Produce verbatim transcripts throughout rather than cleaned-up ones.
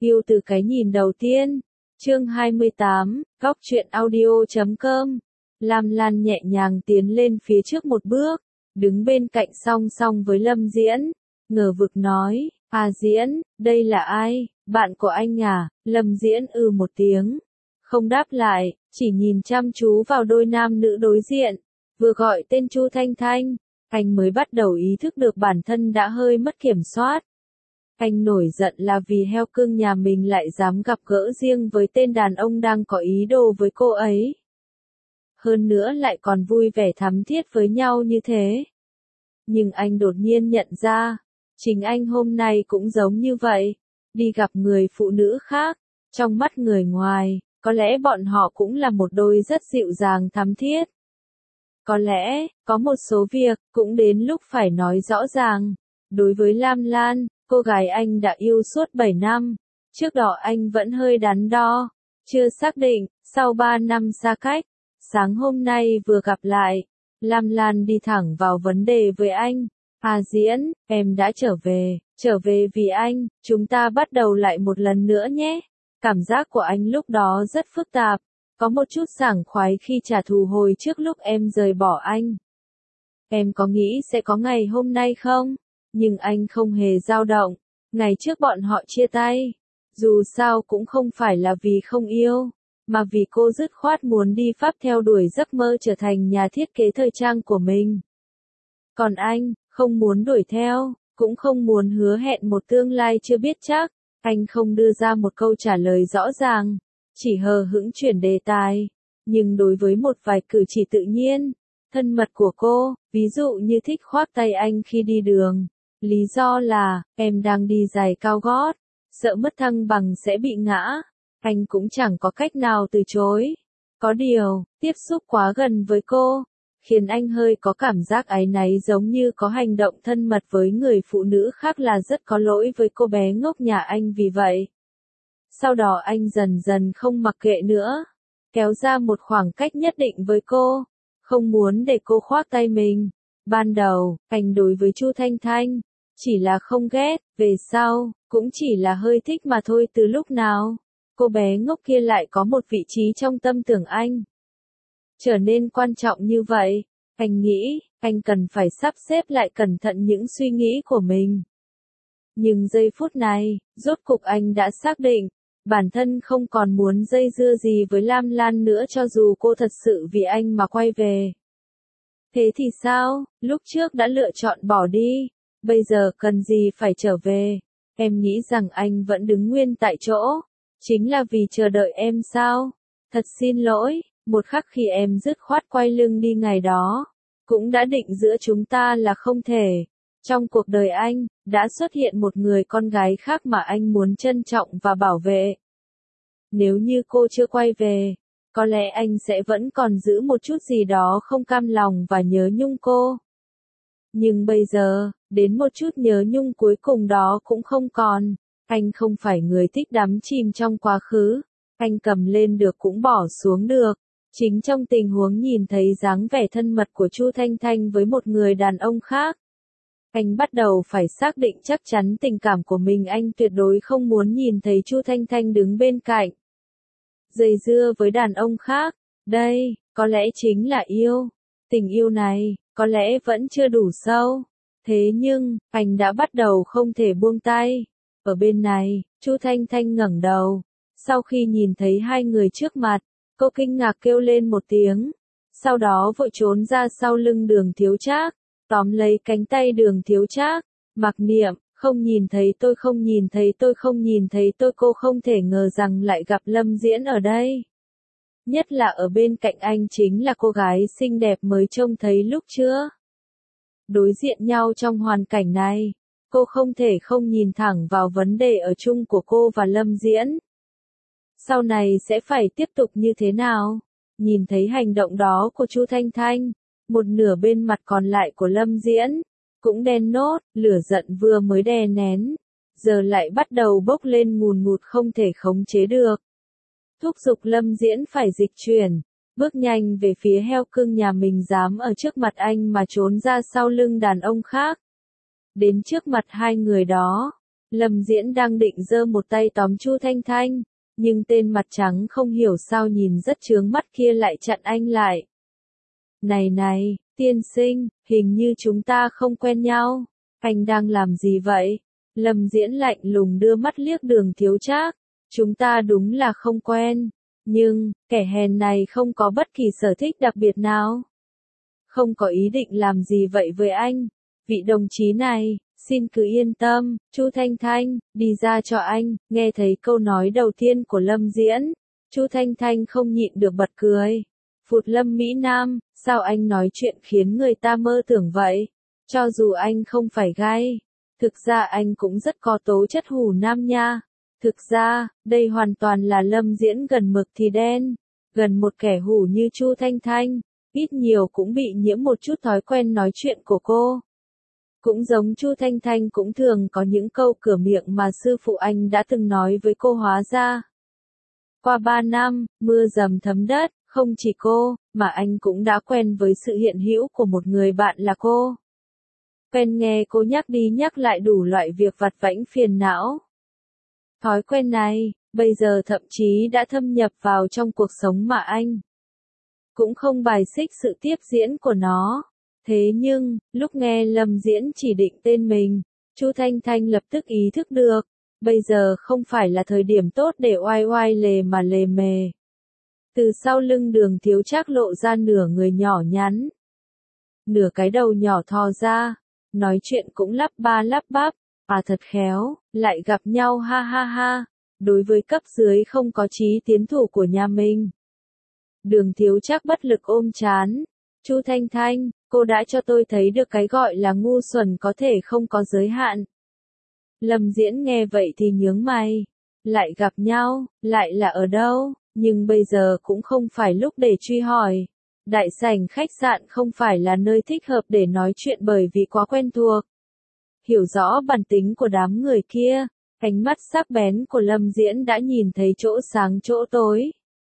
Yêu từ cái nhìn đầu tiên. Chương hai mươi tám, góc truyện audio chấm com. Lam Lan nhẹ nhàng tiến lên phía trước một bước, đứng bên cạnh song song với Lâm Diễn, ngờ vực nói, à Diễn, đây là ai, bạn của anh à? Lâm Diễn ừ một tiếng, không đáp lại, chỉ nhìn chăm chú vào đôi nam nữ đối diện, vừa gọi tên Chu Thanh Thanh, anh mới bắt đầu ý thức được bản thân đã hơi mất kiểm soát. Anh nổi giận là vì heo cưng nhà mình lại dám gặp gỡ riêng với tên đàn ông đang có ý đồ với cô ấy. Hơn nữa lại còn vui vẻ thắm thiết với nhau như thế. Nhưng anh đột nhiên nhận ra, chính anh hôm nay cũng giống như vậy, đi gặp người phụ nữ khác, trong mắt người ngoài, có lẽ bọn họ cũng là một đôi rất dịu dàng thắm thiết. Có lẽ, có một số việc, cũng đến lúc phải nói rõ ràng. Đối với Lam Lan, cô gái anh đã yêu suốt bảy năm, trước đó anh vẫn hơi đắn đo, chưa xác định, sau ba năm xa cách, sáng hôm nay vừa gặp lại, Lam Lan đi thẳng vào vấn đề với anh, à Diễn, em đã trở về, trở về vì anh, chúng ta bắt đầu lại một lần nữa nhé. Cảm giác của anh lúc đó rất phức tạp, có một chút sảng khoái khi trả thù hồi trước lúc em rời bỏ anh. Em có nghĩ sẽ có ngày hôm nay không? Nhưng anh không hề dao động, ngày trước bọn họ chia tay, dù sao cũng không phải là vì không yêu, mà vì cô dứt khoát muốn đi Pháp theo đuổi giấc mơ trở thành nhà thiết kế thời trang của mình. Còn anh, không muốn đuổi theo, cũng không muốn hứa hẹn một tương lai chưa biết chắc, anh không đưa ra một câu trả lời rõ ràng, chỉ hờ hững chuyển đề tài, nhưng đối với một vài cử chỉ tự nhiên, thân mật của cô, ví dụ như thích khoác tay anh khi đi đường. Lý do là, em đang đi giày cao gót, sợ mất thăng bằng sẽ bị ngã. Anh cũng chẳng có cách nào từ chối. Có điều, tiếp xúc quá gần với cô, khiến anh hơi có cảm giác áy náy giống như có hành động thân mật với người phụ nữ khác là rất có lỗi với cô bé ngốc nhà anh vì vậy. Sau đó anh dần dần không mặc kệ nữa, kéo ra một khoảng cách nhất định với cô, không muốn để cô khoác tay mình. Ban đầu, anh đối với Chu Thanh Thanh, chỉ là không ghét, về sau, cũng chỉ là hơi thích mà thôi. Từ lúc nào, cô bé ngốc kia lại có một vị trí trong tâm tưởng anh. Trở nên quan trọng như vậy, anh nghĩ, anh cần phải sắp xếp lại cẩn thận những suy nghĩ của mình. Nhưng giây phút này, rốt cục anh đã xác định, bản thân không còn muốn dây dưa gì với Lam Lan nữa cho dù cô thật sự vì anh mà quay về. Thế thì sao, lúc trước đã lựa chọn bỏ đi, bây giờ cần gì phải trở về? Em nghĩ rằng anh vẫn đứng nguyên tại chỗ, chính là vì chờ đợi em sao? Thật xin lỗi, một khắc khi em dứt khoát quay lưng đi ngày đó, cũng đã định giữa chúng ta là không thể. Trong cuộc đời anh, đã xuất hiện một người con gái khác mà anh muốn trân trọng và bảo vệ. Nếu như cô chưa quay về, có lẽ anh sẽ vẫn còn giữ một chút gì đó không cam lòng và nhớ nhung cô. Nhưng bây giờ, đến một chút nhớ nhung cuối cùng đó cũng không còn. Anh không phải người thích đắm chìm trong quá khứ. Anh cầm lên được cũng bỏ xuống được. Chính trong tình huống nhìn thấy dáng vẻ thân mật của Chu Thanh Thanh với một người đàn ông khác, anh bắt đầu phải xác định chắc chắn tình cảm của mình. Anh tuyệt đối không muốn nhìn thấy Chu Thanh Thanh đứng bên cạnh, dây dưa với đàn ông khác. Đây, có lẽ chính là yêu. Tình yêu này, có lẽ vẫn chưa đủ sâu. Thế nhưng, anh đã bắt đầu không thể buông tay. Ở bên này, Chu Thanh Thanh ngẩng đầu. Sau khi nhìn thấy hai người trước mặt, cô kinh ngạc kêu lên một tiếng. Sau đó vội trốn ra sau lưng Đường Thiếu Trác, tóm lấy cánh tay Đường Thiếu Trác, mặc niệm, không nhìn thấy tôi, không nhìn thấy tôi, không nhìn thấy tôi. Cô không thể ngờ rằng lại gặp Lâm Diễn ở đây. Nhất là ở bên cạnh anh chính là cô gái xinh đẹp mới trông thấy lúc chưa. Đối diện nhau trong hoàn cảnh này, cô không thể không nhìn thẳng vào vấn đề ở chung của cô và Lâm Diễn. Sau này sẽ phải tiếp tục như thế nào? Nhìn thấy hành động đó của Chu Thanh Thanh, một nửa bên mặt còn lại của Lâm Diễn cũng đen nốt, lửa giận vừa mới đè nén, giờ lại bắt đầu bốc lên ngùn ngụt không thể khống chế được. Thúc giục Lâm Diễn phải dịch chuyển, bước nhanh về phía heo cưng nhà mình dám ở trước mặt anh mà trốn ra sau lưng đàn ông khác. Đến trước mặt hai người đó, Lâm Diễn đang định giơ một tay tóm Chu Thanh Thanh, nhưng tên mặt trắng không hiểu sao nhìn rất chướng mắt kia lại chặn anh lại. Này này, tiên sinh, hình như chúng ta không quen nhau, anh đang làm gì vậy? Lâm Diễn lạnh lùng đưa mắt liếc Đường Thiếu Trác, chúng ta đúng là không quen, nhưng, kẻ hèn này không có bất kỳ sở thích đặc biệt nào. Không có ý định làm gì vậy với anh, vị đồng chí này, xin cứ yên tâm, Chu Thanh Thanh, đi ra cho anh. Nghe thấy câu nói đầu tiên của Lâm Diễn, Chu Thanh Thanh không nhịn được bật cười. Phụt Lâm Mỹ Nam, sao anh nói chuyện khiến người ta mơ tưởng vậy? Cho dù anh không phải gay, thực ra anh cũng rất có tố chất hủ nam nha. Thực ra, đây hoàn toàn là Lâm Diễn gần mực thì đen, gần một kẻ hủ như Chu Thanh Thanh, ít nhiều cũng bị nhiễm một chút thói quen nói chuyện của cô. Cũng giống Chu Thanh Thanh cũng thường có những câu cửa miệng mà sư phụ anh đã từng nói với cô hóa ra. Qua ba năm, mưa dầm thấm đất, không chỉ cô, mà anh cũng đã quen với sự hiện hữu của một người bạn là cô. Quen nghe cô nhắc đi nhắc lại đủ loại việc vặt vãnh phiền não. Thói quen này, bây giờ thậm chí đã thâm nhập vào trong cuộc sống mà anh cũng không bài xích sự tiếp diễn của nó. Thế nhưng, lúc nghe Lâm Diễn chỉ định tên mình, Chu Thanh Thanh lập tức ý thức được, bây giờ không phải là thời điểm tốt để oai oai lề mà lề mề. Từ sau lưng Đường Thiếu Trác lộ ra nửa người nhỏ nhắn, nửa cái đầu nhỏ thò ra, nói chuyện cũng lắp ba lắp bắp, à thật khéo, lại gặp nhau ha ha ha, đối với cấp dưới không có chí tiến thủ của nhà mình. Đường Thiếu Trác bất lực ôm trán, Chu Thanh Thanh, cô đã cho tôi thấy được cái gọi là ngu xuẩn có thể không có giới hạn. Lâm Diễn nghe vậy thì nhướng mày, lại gặp nhau, lại là ở đâu, nhưng bây giờ cũng không phải lúc để truy hỏi. Đại sảnh khách sạn không phải là nơi thích hợp để nói chuyện bởi vì quá quen thuộc. Hiểu rõ bản tính của đám người kia, ánh mắt sắc bén của Lâm Diễn đã nhìn thấy chỗ sáng chỗ tối.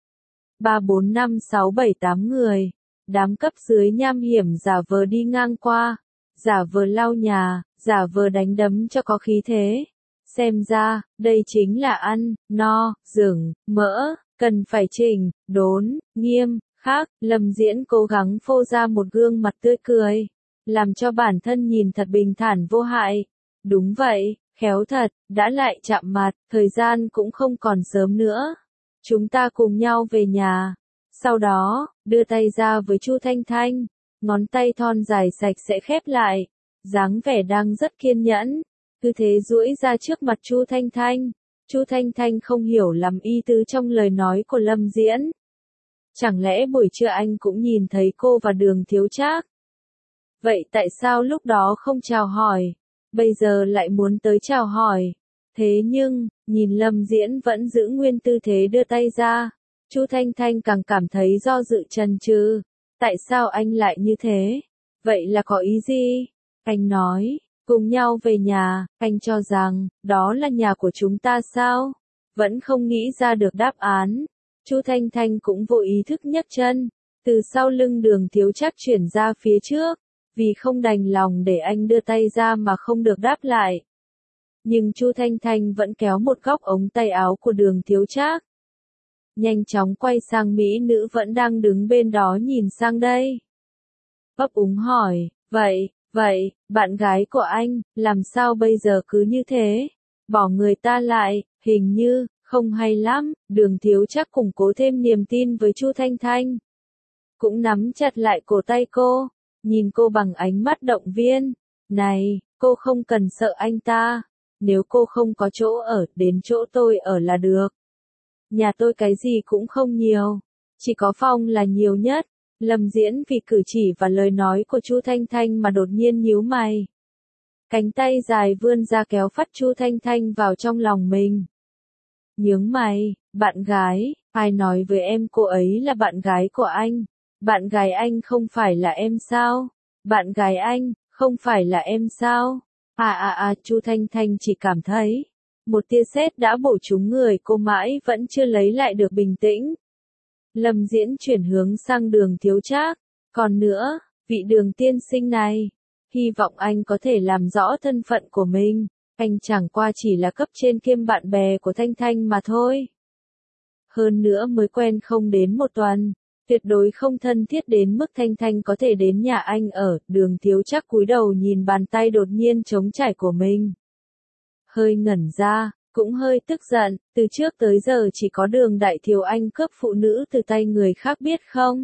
Ba bốn năm sáu bảy tám người, đám cấp dưới nham hiểm giả vờ đi ngang qua, giả vờ lau nhà, giả vờ đánh đấm cho có khí thế. Xem ra, đây chính là ăn, no, rừng, mỡ, cần phải chỉnh, đốn, nghiêm, khác. Lâm Diễn cố gắng phô ra một gương mặt tươi cười, làm cho bản thân nhìn thật bình thản vô hại. Đúng vậy, khéo thật, đã lại chạm mặt, thời gian cũng không còn sớm nữa. Chúng ta cùng nhau về nhà. Sau đó, đưa tay ra với Chu Thanh Thanh, ngón tay thon dài sạch sẽ khép lại, dáng vẻ đang rất kiên nhẫn, cứ thế duỗi ra trước mặt Chu Thanh Thanh. Chu Thanh Thanh không hiểu lắm ý tứ trong lời nói của Lâm Diễn. Chẳng lẽ buổi trưa anh cũng nhìn thấy cô và Đường Thiếu Trác? Vậy tại sao lúc đó không chào hỏi, bây giờ lại muốn tới chào hỏi? Thế nhưng, nhìn Lâm Diễn vẫn giữ nguyên tư thế đưa tay ra, Chu Thanh Thanh càng cảm thấy do dự chần chừ. Tại sao anh lại như thế? Vậy là có ý gì? Anh nói, cùng nhau về nhà, anh cho rằng, đó là nhà của chúng ta sao? Vẫn không nghĩ ra được đáp án. Chu Thanh Thanh cũng vô ý thức nhấc chân, từ sau lưng Đường Thiếu Trác chuyển ra phía trước, vì không đành lòng để anh đưa tay ra mà không được đáp lại. Nhưng Chu Thanh Thanh vẫn kéo một góc ống tay áo của Đường Thiếu Trác. Nhanh chóng quay sang mỹ nữ vẫn đang đứng bên đó nhìn sang đây. Ấp úng hỏi, vậy, vậy, bạn gái của anh, làm sao bây giờ cứ như thế? Bỏ người ta lại, hình như, không hay lắm. Đường Thiếu Trác củng cố thêm niềm tin với Chu Thanh Thanh. Cũng nắm chặt lại cổ tay cô, nhìn cô bằng ánh mắt động viên. Này, cô không cần sợ anh ta. Nếu cô không có chỗ ở, đến chỗ tôi ở là được. Nhà tôi cái gì cũng không nhiều, chỉ có phòng là nhiều nhất. Lâm Diễn vì cử chỉ và lời nói của Chu Thanh Thanh mà đột nhiên nhíu mày. Cánh tay dài vươn ra kéo phát Chu Thanh Thanh vào trong lòng mình. Nhướng mày, bạn gái, ai nói với em cô ấy là bạn gái của anh? Bạn gái anh không phải là em sao? Bạn gái anh, không phải là em sao? À à à, Chu Thanh Thanh chỉ cảm thấy, một tia sét đã bổ trúng người cô mãi vẫn chưa lấy lại được bình tĩnh. Lâm Diễn chuyển hướng sang Đường Thiếu Trác. Còn nữa, vị Đường tiên sinh này, hy vọng anh có thể làm rõ thân phận của mình. anh chẳng qua chỉ là cấp trên kiêm bạn bè của Thanh Thanh mà thôi. Hơn nữa mới quen không đến một tuần, tuyệt đối không thân thiết đến mức Thanh Thanh có thể đến nhà anh ở. Đường Thiếu Trác cúi đầu nhìn bàn tay đột nhiên trống trải của mình. Hơi ngẩn ra, cũng hơi tức giận, từ trước tới giờ chỉ có Đường Đại Thiếu anh cướp phụ nữ từ tay người khác biết không?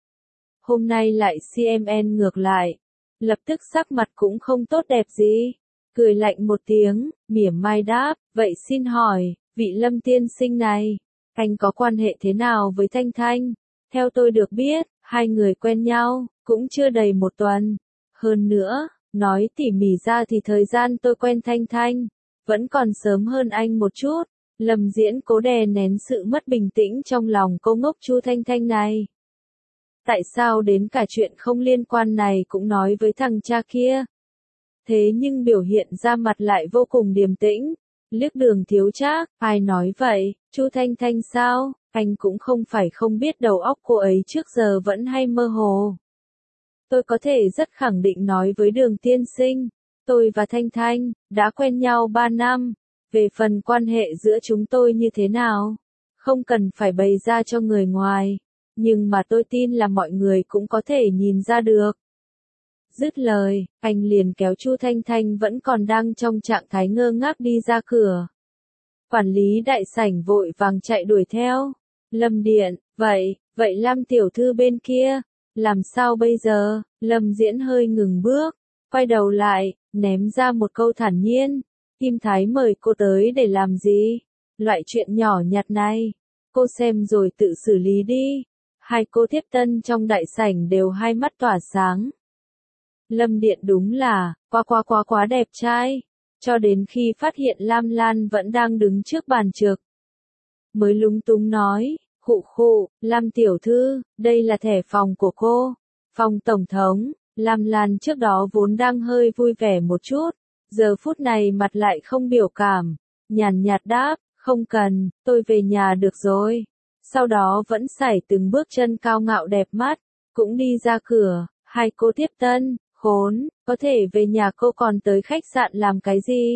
Hôm nay lại xê em en ngược lại, lập tức sắc mặt cũng không tốt đẹp gì. Cười lạnh một tiếng, mỉa mai đáp, vậy xin hỏi, vị Lâm tiên sinh này, anh có quan hệ thế nào với Thanh Thanh? Theo tôi được biết, hai người quen nhau, cũng chưa đầy một tuần. Hơn nữa, nói tỉ mỉ ra thì thời gian tôi quen Thanh Thanh, vẫn còn sớm hơn anh một chút. Lâm Diễn cố đè nén sự mất bình tĩnh trong lòng cô ngốc Chu Thanh Thanh này. Tại sao đến cả chuyện không liên quan này cũng nói với thằng cha kia? Thế nhưng biểu hiện ra mặt lại vô cùng điềm tĩnh. Liếc Đường Thiếu Trác, ai nói vậy, Chu Thanh Thanh sao? Anh cũng không phải không biết đầu óc cô ấy trước giờ vẫn hay mơ hồ. Tôi có thể rất khẳng định nói với Đường tiên sinh, tôi và Thanh Thanh đã quen nhau ba năm. Về phần quan hệ giữa chúng tôi như thế nào, không cần phải bày ra cho người ngoài, nhưng mà tôi tin là mọi người cũng có thể nhìn ra được. Dứt lời, anh liền kéo Chu Thanh Thanh vẫn còn đang trong trạng thái ngơ ngác đi ra cửa. Quản lý đại sảnh vội vàng chạy đuổi theo. Lâm Điện, vậy, vậy Lam tiểu thư bên kia, làm sao bây giờ? Lâm Diễn hơi ngừng bước, quay đầu lại, ném ra một câu thản nhiên. Kim Thái mời cô tới để làm gì? Loại chuyện nhỏ nhặt này, cô xem rồi tự xử lý đi. Hai cô tiếp tân trong đại sảnh đều hai mắt tỏa sáng. Lâm Điện đúng là, quá quá quá quá đẹp trai, cho đến khi phát hiện Lam Lan vẫn đang đứng trước bàn trực. Mới lúng túng nói, khụ khụ, Lam tiểu thư, đây là thẻ phòng của cô. Phòng tổng thống. Lam Lan trước đó vốn đang hơi vui vẻ một chút, giờ phút này mặt lại không biểu cảm, nhàn nhạt đáp, không cần, tôi về nhà được rồi. Sau đó vẫn sải từng bước chân cao ngạo đẹp mắt, cũng đi ra cửa. Hai cô tiếp tân, khốn, có thể về nhà cô còn tới khách sạn làm cái gì?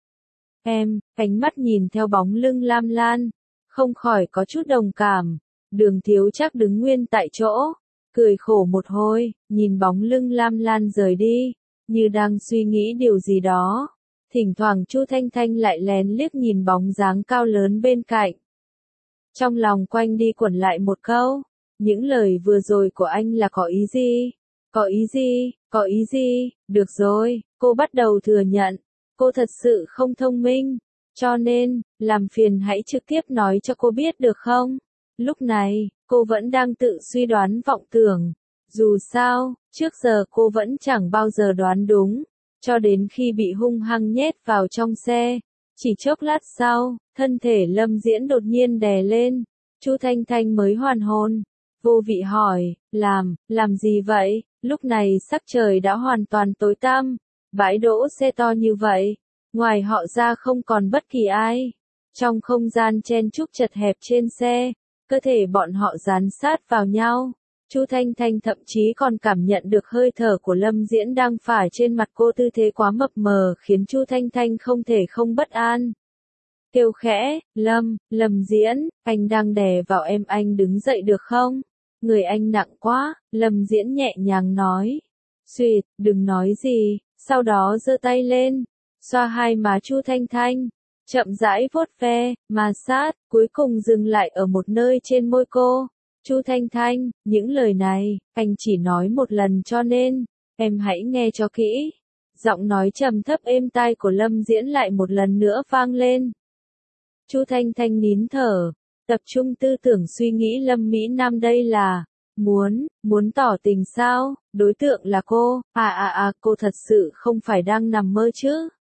Em, ánh mắt nhìn theo bóng lưng Lam Lan, không khỏi có chút đồng cảm. Đường Thiếu Trác đứng nguyên tại chỗ, cười khổ một hồi, nhìn bóng lưng Lam Lan rời đi, như đang suy nghĩ điều gì đó. Thỉnh thoảng Chu Thanh Thanh lại lén liếc nhìn bóng dáng cao lớn bên cạnh. Trong lòng quanh đi quẩn lại một câu, những lời vừa rồi của anh là có ý gì? Có ý gì? Có ý gì? Được rồi, cô bắt đầu thừa nhận, cô thật sự không thông minh, cho nên, làm phiền hãy trực tiếp nói cho cô biết được không? Lúc này, cô vẫn đang tự suy đoán vọng tưởng. Dù sao, trước giờ cô vẫn chẳng bao giờ đoán đúng, cho đến khi bị hung hăng nhét vào trong xe. Chỉ chốc lát sau, thân thể Lâm Diễn đột nhiên đè lên, Chu Thanh Thanh mới hoàn hồn, vô vị hỏi, làm, làm gì vậy? Lúc này sắc trời đã hoàn toàn tối tăm, bãi đỗ xe to như vậy, ngoài họ ra không còn bất kỳ ai. Trong không gian chen chúc chật hẹp trên xe, cơ thể bọn họ dán sát vào nhau. Chu Thanh Thanh thậm chí còn cảm nhận được hơi thở của Lâm Diễn đang phả trên mặt cô, tư thế quá mập mờ khiến Chu Thanh Thanh không thể không bất an. Kêu khẽ, Lâm, Lâm Diễn, anh đang đè vào em, anh đứng dậy được không? Người anh nặng quá, Lâm Diễn nhẹ nhàng nói. Xuyệt, đừng nói gì, sau đó giơ tay lên, xoa hai má Chu Thanh Thanh, chậm rãi vuốt ve, ma sát, cuối cùng dừng lại ở một nơi trên môi cô. Chu Thanh Thanh, những lời này, anh chỉ nói một lần cho nên, em hãy nghe cho kỹ. Giọng nói trầm thấp êm tai của Lâm Diễn lại một lần nữa vang lên. Chu Thanh Thanh nín thở, tập trung tư tưởng suy nghĩ Lâm Mỹ Nam đây là, muốn, muốn tỏ tình sao, đối tượng là cô, à à à cô thật sự không phải đang nằm mơ chứ.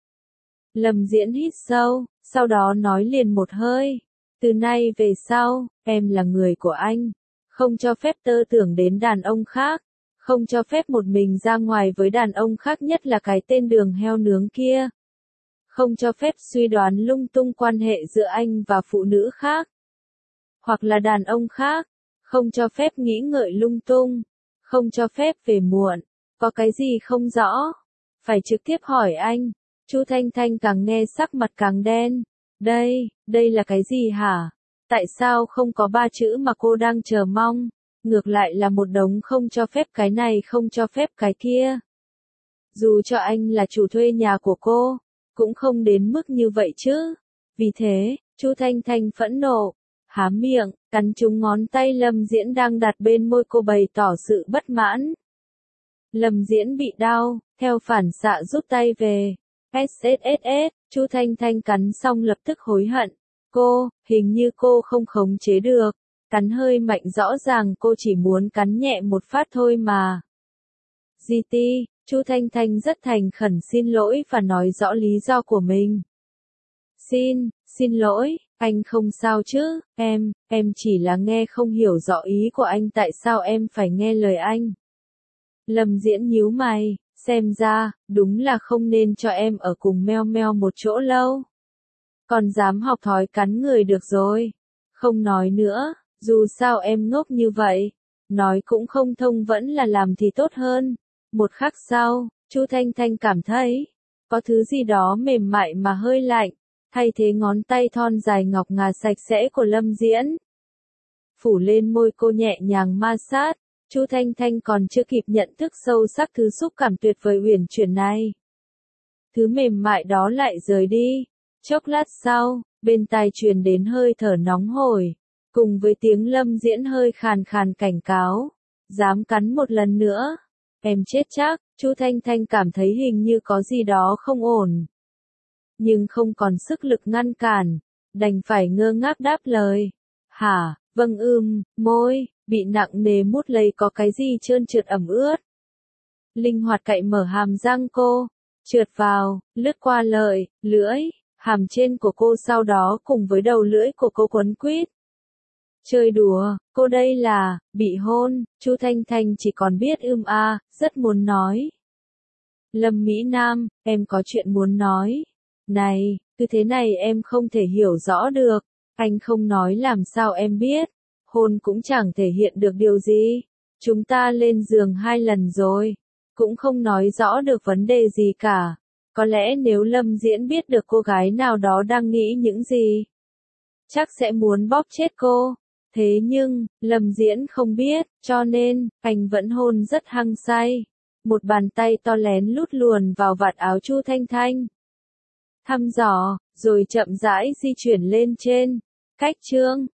Lâm Diễn hít sâu, sau đó nói liền một hơi, từ nay về sau, em là người của anh, không cho phép tơ tưởng đến đàn ông khác, không cho phép một mình ra ngoài với đàn ông khác, nhất là cái tên Đường heo nướng kia. Không cho phép suy đoán lung tung quan hệ giữa anh và phụ nữ khác, hoặc là đàn ông khác, không cho phép nghĩ ngợi lung tung, không cho phép về muộn, có cái gì không rõ, phải trực tiếp hỏi anh, Chu Thanh Thanh càng nghe sắc mặt càng đen. Đây, đây là cái gì hả? Tại sao không có ba chữ mà cô đang chờ mong? Ngược lại là một đống không cho phép cái này không cho phép cái kia. Dù cho anh là chủ thuê nhà của cô, cũng không đến mức như vậy chứ. Vì thế, Chu Thanh Thanh phẫn nộ, há miệng, cắn trúng ngón tay Lâm Diễn đang đặt bên môi cô bày tỏ sự bất mãn. Lâm Diễn bị đau, theo phản xạ rút tay về. ét ét ét ét, Chu Thanh Thanh cắn xong lập tức hối hận. Cô, hình như cô không khống chế được. Cắn hơi mạnh, rõ ràng cô chỉ muốn cắn nhẹ một phát thôi mà. giê tê, Chu Thanh Thanh rất thành khẩn xin lỗi và nói rõ lý do của mình. Xin, xin lỗi, anh không sao chứ, em, em chỉ là nghe không hiểu rõ ý của anh, tại sao em phải nghe lời anh. Lâm Diễn nhíu mày, xem ra, đúng là không nên cho em ở cùng Meo Meo một chỗ lâu. Còn dám học thói cắn người được rồi. Không nói nữa, dù sao em ngốc như vậy. Nói cũng không thông, vẫn là làm thì tốt hơn. Một khắc sau, Chu Thanh Thanh cảm thấy, có thứ gì đó mềm mại mà hơi lạnh, thay thế ngón tay thon dài ngọc ngà sạch sẽ của Lâm Diễn. Phủ lên môi cô nhẹ nhàng ma sát, Chu Thanh Thanh còn chưa kịp nhận thức sâu sắc thứ xúc cảm tuyệt vời uyển chuyển này. Thứ mềm mại đó lại rời đi. Chốc lát sau, bên tai truyền đến hơi thở nóng hổi, cùng với tiếng Lâm Diễn hơi khàn khàn cảnh cáo. Dám cắn một lần nữa, em chết chắc. Chu Thanh Thanh cảm thấy hình như có gì đó không ổn. Nhưng không còn sức lực ngăn cản, đành phải ngơ ngác đáp lời. Hả, vâng ưm, môi, bị nặng nề mút lấy có cái gì trơn trượt ẩm ướt. Linh hoạt cạy mở hàm răng cô, trượt vào, lướt qua lợi, lưỡi, hàm trên của cô, sau đó cùng với đầu lưỡi của cô quấn quýt. Chơi đùa, cô đây là, bị hôn. Chu Thanh Thanh chỉ còn biết ưm a, rất muốn nói. Lâm Mỹ Nam, em có chuyện muốn nói. Này, cứ thế này em không thể hiểu rõ được. Anh không nói làm sao em biết. Hôn cũng chẳng thể hiện được điều gì. Chúng ta lên giường hai lần rồi. Cũng không nói rõ được vấn đề gì cả. Có lẽ nếu Lâm Diễn biết được cô gái nào đó đang nghĩ những gì, chắc sẽ muốn bóp chết cô. Thế nhưng, Lâm Diễn không biết, cho nên, anh vẫn hôn rất hăng say. Một bàn tay to lén lút luồn vào vạt áo Chu Thanh Thanh. Thăm dò, rồi chậm rãi di chuyển lên trên. Cách chương